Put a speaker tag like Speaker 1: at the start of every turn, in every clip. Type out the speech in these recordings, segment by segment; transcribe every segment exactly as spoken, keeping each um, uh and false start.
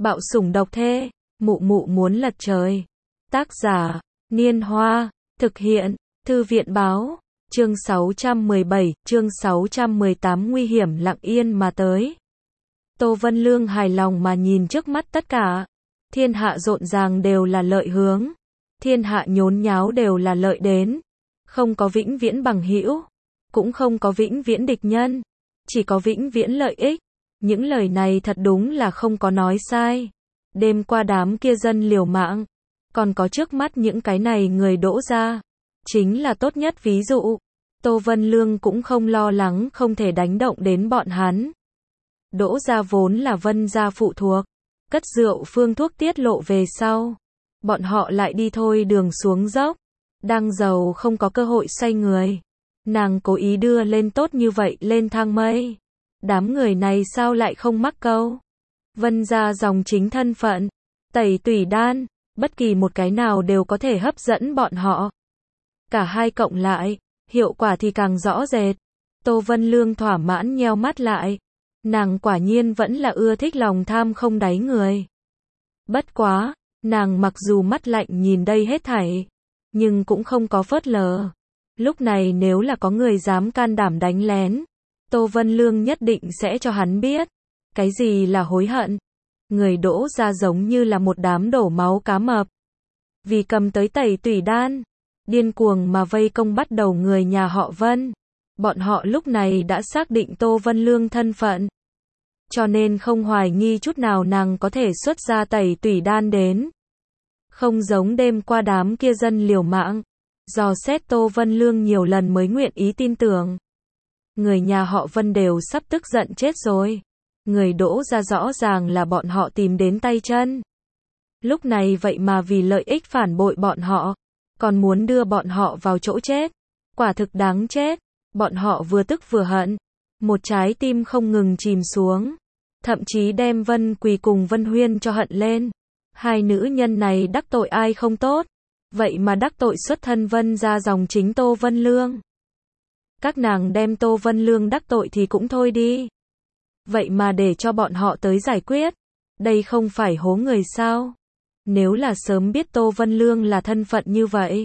Speaker 1: Bạo sủng độc thê, mụ mụ muốn lật trời. Tác giả, Niên Hoa, thực hiện, Thư viện báo, chương sáu trăm mười bảy, chương sáu trăm mười tám nguy hiểm lặng yên mà tới. Tô Vân Lương hài lòng mà nhìn trước mắt tất cả. Thiên hạ rộn ràng đều là lợi hướng. Thiên hạ nhốn nháo đều là lợi đến. Không có vĩnh viễn bằng hữu, cũng không có vĩnh viễn địch nhân, chỉ có vĩnh viễn lợi ích. Những lời này thật đúng là không có nói sai. Đêm qua đám kia dân liều mạng, còn có trước mắt những cái này người Đỗ gia, chính là tốt nhất ví dụ. Tô Vân Lương cũng không lo lắng không thể đánh động đến bọn hắn. Đỗ gia vốn là Vân gia phụ thuộc, cất rượu phương thuốc tiết lộ về sau, bọn họ lại đi thôi đường xuống dốc, đang giàu không có cơ hội xoay người. Nàng cố ý đưa lên tốt như vậy lên thang mây. Đám người này sao lại không mắc câu? Vân gia dòng chính thân phận, tẩy tủy đan, bất kỳ một cái nào đều có thể hấp dẫn bọn họ. Cả hai cộng lại, hiệu quả thì càng rõ rệt. Tô Vân Lương thỏa mãn nheo mắt lại. Nàng quả nhiên vẫn là ưa thích lòng tham không đáy người. Bất quá, nàng mặc dù mắt lạnh nhìn đây hết thảy, nhưng cũng không có phớt lờ. Lúc này nếu là có người dám can đảm đánh lén, Tô Vân Lương nhất định sẽ cho hắn biết cái gì là hối hận. Người Đỗ gia giống như là một đám đổ máu cá mập. Vì cầm tới tẩy tủy đan, điên cuồng mà vây công bắt đầu người nhà họ Vân. Bọn họ lúc này đã xác định Tô Vân Lương thân phận, cho nên không hoài nghi chút nào nàng có thể xuất ra tẩy tủy đan đến. Không giống đêm qua đám kia dân liều mạng, dò xét Tô Vân Lương nhiều lần mới nguyện ý tin tưởng. Người nhà họ Vân đều sắp tức giận chết rồi. Người Đỗ gia rõ ràng là bọn họ tìm đến tay chân. Lúc này vậy mà vì lợi ích phản bội bọn họ, còn muốn đưa bọn họ vào chỗ chết. Quả thực đáng chết. Bọn họ vừa tức vừa hận, một trái tim không ngừng chìm xuống, thậm chí đem Vân Quỳ cùng Vân Huyên cho hận lên. Hai nữ nhân này đắc tội ai không tốt, vậy mà đắc tội xuất thân Vân gia dòng chính Tô Vân Lương. Các nàng đem Tô Vân Lương đắc tội thì cũng thôi đi, vậy mà để cho bọn họ tới giải quyết, đây không phải hố người sao? Nếu là sớm biết Tô Vân Lương là thân phận như vậy,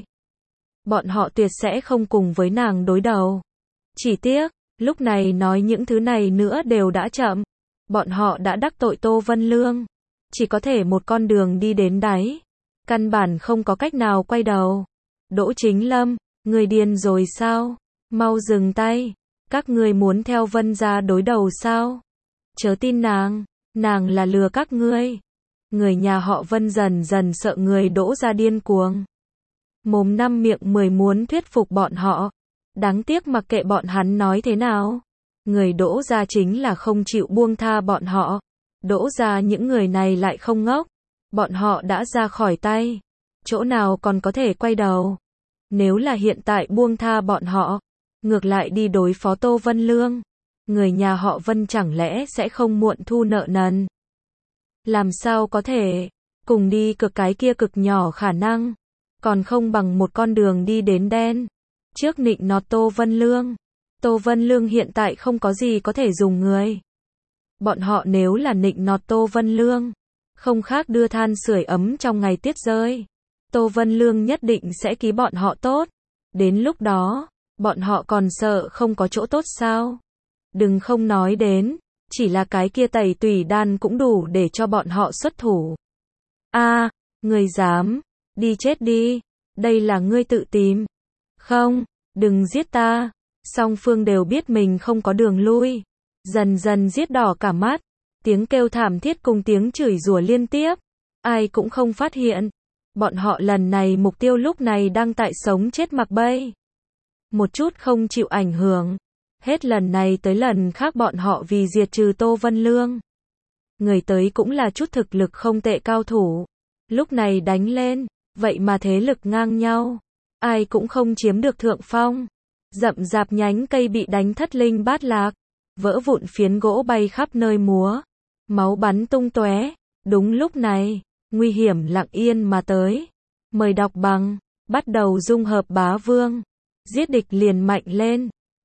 Speaker 1: bọn họ tuyệt sẽ không cùng với nàng đối đầu. Chỉ tiếc, lúc này nói những thứ này nữa đều đã chậm. Bọn họ đã đắc tội Tô Vân Lương, chỉ có thể một con đường đi đến đáy, căn bản không có cách nào quay đầu. Đỗ Chính Lâm, người điên rồi sao? Mau dừng tay, các ngươi muốn theo Vân gia đối đầu sao? Chớ tin nàng, nàng là lừa các ngươi. Người nhà họ Vân dần dần sợ người Đỗ gia điên cuồng, mồm năm miệng mười muốn thuyết phục bọn họ. Đáng tiếc mặc kệ bọn hắn nói thế nào, người Đỗ gia chính là không chịu buông tha bọn họ. Đỗ gia những người này lại không ngốc, bọn họ đã ra khỏi tay, chỗ nào còn có thể quay đầu. Nếu là hiện tại buông tha bọn họ, ngược lại đi đối phó Tô Vân Lương, người nhà họ Vân chẳng lẽ sẽ không muộn thu nợ nần? Làm sao có thể, cùng đi cực cái kia cực nhỏ khả năng, còn không bằng một con đường đi đến đen. Trước nịnh nọt Tô Vân Lương, Tô Vân Lương hiện tại không có gì có thể dùng người. Bọn họ nếu là nịnh nọt Tô Vân Lương, không khác đưa than sưởi ấm trong ngày tiết rơi. Tô Vân Lương nhất định sẽ ký bọn họ tốt. Đến lúc đó, bọn họ còn sợ không có chỗ tốt sao? Đừng không nói đến, chỉ là cái kia tẩy tủy đan cũng đủ để cho bọn họ xuất thủ. A, à, người dám, đi chết đi, đây là ngươi tự tìm. Không, đừng giết ta. Song phương đều biết mình không có đường lui, dần dần giết đỏ cả mắt, tiếng kêu thảm thiết cùng tiếng chửi rủa liên tiếp. Ai cũng không phát hiện, bọn họ lần này mục tiêu lúc này đang tại sống chết mặc bay, một chút không chịu ảnh hưởng. Hết lần này tới lần khác bọn họ vì diệt trừ Tô Vân Lương, người tới cũng là chút thực lực không tệ cao thủ. Lúc này đánh lên, vậy mà thế lực ngang nhau, ai cũng không chiếm được thượng phong. Rậm rạp nhánh cây bị đánh thất linh bát lạc, vỡ vụn phiến gỗ bay khắp nơi múa, máu bắn tung tóe. Đúng lúc này, nguy hiểm lặng yên mà tới. Mời đọc bằng, bắt đầu dung hợp bá vương, giết địch liền mạnh lên.